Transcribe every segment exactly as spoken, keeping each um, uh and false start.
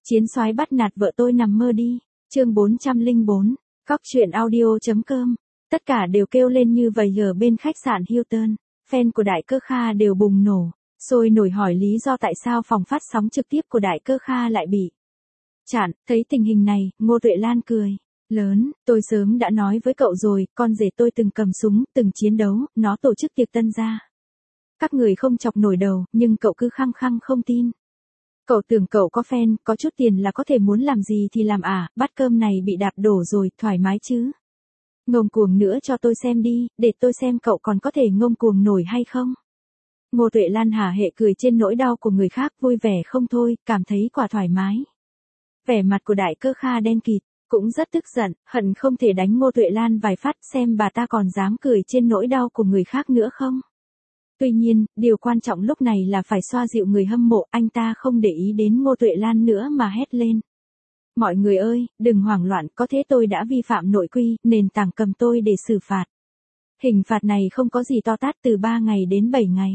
Chiến soái bắt nạt vợ tôi nằm mơ đi. Chương bốn trăm lẻ bốn, cóc truyện audio.com. Tất cả đều kêu lên như vầy ở bên khách sạn Hilton. Fan của Đại Cơ Kha đều bùng nổ, sôi nổi hỏi lý do tại sao phòng phát sóng trực tiếp của Đại Cơ Kha lại bị chặn. Thấy tình hình này, Ngô Tuệ Lan cười lớn, tôi sớm đã nói với cậu rồi, con rể tôi từng cầm súng, từng chiến đấu, nó tổ chức tiệc tân gia. Các người không chọc nổi đầu, nhưng cậu cứ khăng khăng không tin. Cậu tưởng cậu có fan, có chút tiền là có thể muốn làm gì thì làm à, bát cơm này bị đạp đổ rồi, thoải mái chứ. Ngông cuồng nữa cho tôi xem đi, để tôi xem cậu còn có thể ngông cuồng nổi hay không. Ngô Tuệ Lan hả hệ cười trên nỗi đau của người khác, vui vẻ không thôi, cảm thấy quả thoải mái. Vẻ mặt của Đại Cơ Kha đen kịt, cũng rất tức giận, hận không thể đánh Ngô Tuệ Lan vài phát xem bà ta còn dám cười trên nỗi đau của người khác nữa không. Tuy nhiên, điều quan trọng lúc này là phải xoa dịu người hâm mộ, anh ta không để ý đến Ngô Tuệ Lan nữa mà hét lên. Mọi người ơi, đừng hoảng loạn, có thế tôi đã vi phạm nội quy, nền tảng cầm tôi để xử phạt. Hình phạt này không có gì to tát, từ ba ngày đến bảy ngày.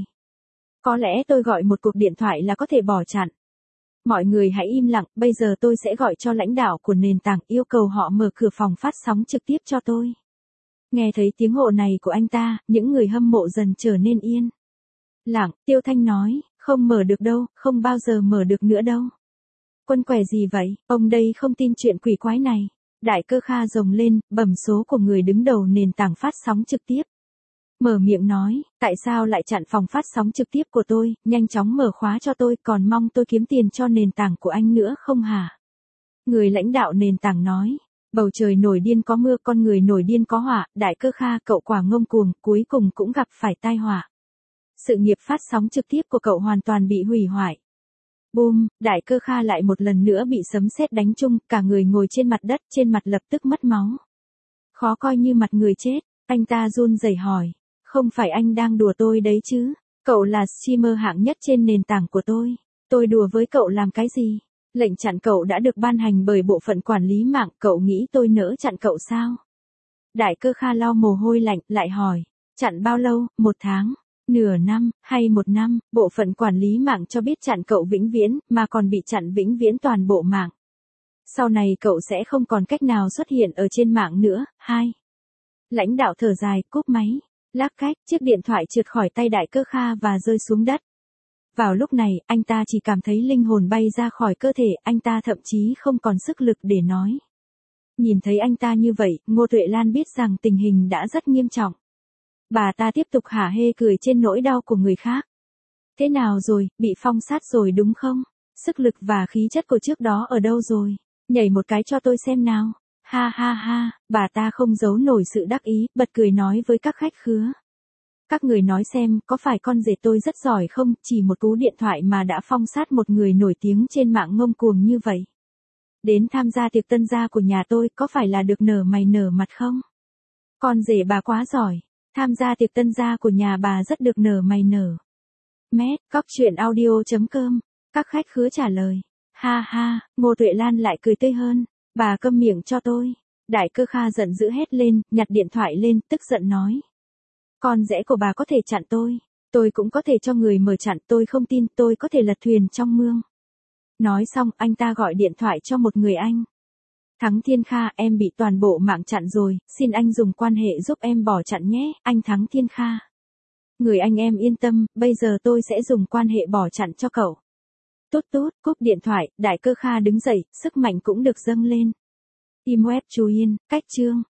Có lẽ tôi gọi một cuộc điện thoại là có thể bỏ chặn. Mọi người hãy im lặng, bây giờ tôi sẽ gọi cho lãnh đạo của nền tảng, yêu cầu họ mở cửa phòng phát sóng trực tiếp cho tôi. Nghe thấy tiếng hộ này của anh ta, những người hâm mộ dần trở nên yên lặng. Tiêu Thanh nói, không mở được đâu, không bao giờ mở được nữa đâu. Quân què gì vậy, ông đây không tin chuyện quỷ quái này. Đại Cơ Kha rồng lên, bẩm số của người đứng đầu nền tảng phát sóng trực tiếp. Mở miệng nói, tại sao lại chặn phòng phát sóng trực tiếp của tôi, nhanh chóng mở khóa cho tôi, còn mong tôi kiếm tiền cho nền tảng của anh nữa không hả? Người lãnh đạo nền tảng nói, bầu trời nổi điên có mưa, con người nổi điên có họa, Đại Cơ Kha cậu quả ngông cuồng, cuối cùng cũng gặp phải tai họa. Sự nghiệp phát sóng trực tiếp của cậu hoàn toàn bị hủy hoại. Boom, Đại Cơ Kha lại một lần nữa bị sấm sét đánh trúng, cả người ngồi trên mặt đất, trên mặt lập tức mất máu. Khó coi như mặt người chết, anh ta run rẩy hỏi, không phải anh đang đùa tôi đấy chứ? Cậu là streamer hạng nhất trên nền tảng của tôi, tôi đùa với cậu làm cái gì? Lệnh chặn cậu đã được ban hành bởi bộ phận quản lý mạng, cậu nghĩ tôi nỡ chặn cậu sao? Đại Cơ Kha lau mồ hôi lạnh, lại hỏi, chặn bao lâu, một tháng, nửa năm, hay một năm? Bộ phận quản lý mạng cho biết chặn cậu vĩnh viễn, mà còn bị chặn vĩnh viễn toàn bộ mạng. Sau này cậu sẽ không còn cách nào xuất hiện ở trên mạng nữa. Hai. Lãnh đạo thở dài, cúp máy. Lác cách, chiếc điện thoại trượt khỏi tay Đại Cơ Kha và rơi xuống đất. Vào lúc này, anh ta chỉ cảm thấy linh hồn bay ra khỏi cơ thể, anh ta thậm chí không còn sức lực để nói. Nhìn thấy anh ta như vậy, Ngô Tuệ Lan biết rằng tình hình đã rất nghiêm trọng. Bà ta tiếp tục hả hê cười trên nỗi đau của người khác. Thế nào rồi, bị phong sát rồi đúng không? Sức lực và khí chất của trước đó ở đâu rồi? Nhảy một cái cho tôi xem nào. Ha ha ha, bà ta không giấu nổi sự đắc ý, bật cười nói với các khách khứa. Các người nói xem, có phải con rể tôi rất giỏi không, chỉ một cú điện thoại mà đã phong sát một người nổi tiếng trên mạng ngông cuồng như vậy. Đến tham gia tiệc tân gia của nhà tôi, có phải là được nở mày nở mặt không? Con rể bà quá giỏi, tham gia tiệc tân gia của nhà bà rất được nở mày nở. Mét, cóc truyện audio.com, các khách khứa trả lời. Ha ha, Ngô Tuệ Lan lại cười tươi hơn, bà câm miệng cho tôi. Đại Cơ Kha giận dữ hét lên, nhặt điện thoại lên, tức giận nói. Con rể của bà có thể chặn tôi, tôi cũng có thể cho người mở chặn, tôi không tin tôi có thể lật thuyền trong mương. Nói xong, anh ta gọi điện thoại cho một người anh. Thắng Thiên Kha, em bị toàn bộ mạng chặn rồi, xin anh dùng quan hệ giúp em bỏ chặn nhé, anh Thắng Thiên Kha. Người anh em yên tâm, bây giờ tôi sẽ dùng quan hệ bỏ chặn cho cậu. Tút tút, cúp điện thoại, Đại Cơ Kha đứng dậy, sức mạnh cũng được dâng lên. Team web chú yên, cách chương.